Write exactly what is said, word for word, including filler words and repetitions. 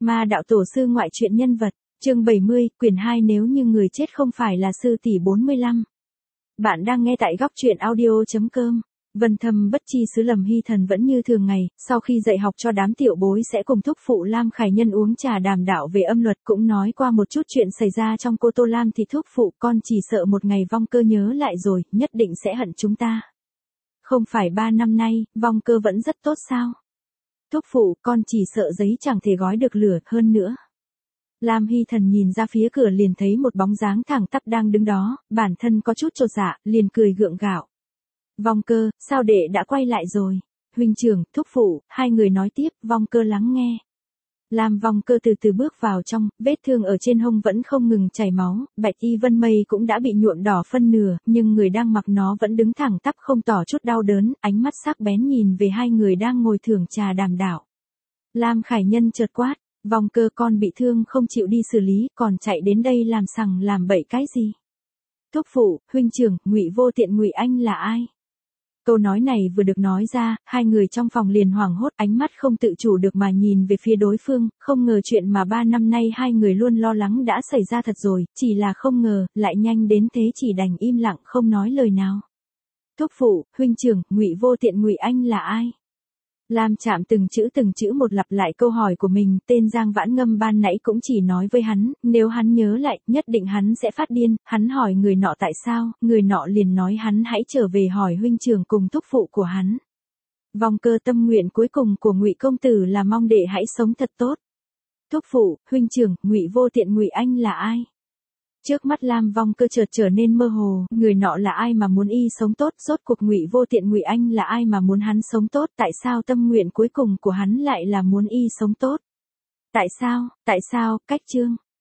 Ma đạo tổ sư ngoại truyện nhân vật, chương bảy mươi, quyển hai nếu như người chết không phải là sư tỷ bốn mươi lăm. Bạn đang nghe tại góc truyện audio.com. Vân Thâm bất chi xứ Lâm Hy Thần vẫn như thường ngày, sau khi dạy học cho đám tiểu bối sẽ cùng thúc phụ Lam Khải Nhân uống trà đàm đạo về âm luật, cũng nói qua một chút chuyện xảy ra trong Cô Tô Lam thì thúc phụ con chỉ sợ một ngày Vong Cơ nhớ lại rồi, nhất định sẽ hận chúng ta. Không phải ba năm nay, Vong Cơ vẫn rất tốt sao? Thúc phụ, con chỉ sợ giấy chẳng thể gói được lửa, hơn nữa. Lam Hy Thần nhìn ra phía cửa liền thấy một bóng dáng thẳng tắp đang đứng đó, bản thân có chút chột dạ, liền cười gượng gạo. Vong Cơ, sao đệ đã quay lại rồi? Huynh trưởng, thúc phụ, hai người nói tiếp, Vong Cơ lắng nghe. Lam Vong Cơ từ từ bước vào trong, vết thương ở trên hông vẫn không ngừng chảy máu, bạch y vân mây cũng đã bị nhuộm đỏ phân nửa, nhưng người đang mặc nó vẫn đứng thẳng tắp không tỏ chút đau đớn, ánh mắt sắc bén nhìn về hai người đang ngồi thưởng trà đàm đạo. Lam Khải Nhân chợt quát, Vong Cơ con bị thương không chịu đi xử lý, còn chạy đến đây làm sằng làm bậy cái gì? Thúc phụ, huynh trưởng, Ngụy Vô Tiện Ngụy Anh là ai? Câu nói này vừa được nói ra, hai người trong phòng liền hoảng hốt, ánh mắt không tự chủ được mà nhìn về phía đối phương, không ngờ chuyện mà ba năm nay hai người luôn lo lắng đã xảy ra thật rồi, chỉ là không ngờ, lại nhanh đến thế chỉ đành im lặng không nói lời nào. Thúc phụ, huynh trưởng, Ngụy Vô Tiện Ngụy Anh là ai? Lam Chạm từng chữ từng chữ một lặp lại câu hỏi của mình, tên Giang Vãn Ngâm ban nãy cũng chỉ nói với hắn, nếu hắn nhớ lại, nhất định hắn sẽ phát điên, hắn hỏi người nọ tại sao, người nọ liền nói hắn hãy trở về hỏi huynh trưởng cùng thúc phụ của hắn. Vong Cơ tâm nguyện cuối cùng của Ngụy công tử là mong đệ hãy sống thật tốt. Thúc phụ, huynh trưởng, Ngụy Vô Tiện Ngụy Anh là ai? Trước mắt Lam Vong Cơ chợt trở nên mơ hồ, người nọ là ai mà muốn y sống tốt, rốt cuộc Ngụy Vô Tiện Ngụy Anh là ai mà muốn hắn sống tốt, tại sao tâm nguyện cuối cùng của hắn lại là muốn y sống tốt? Tại sao, tại sao, cách chương,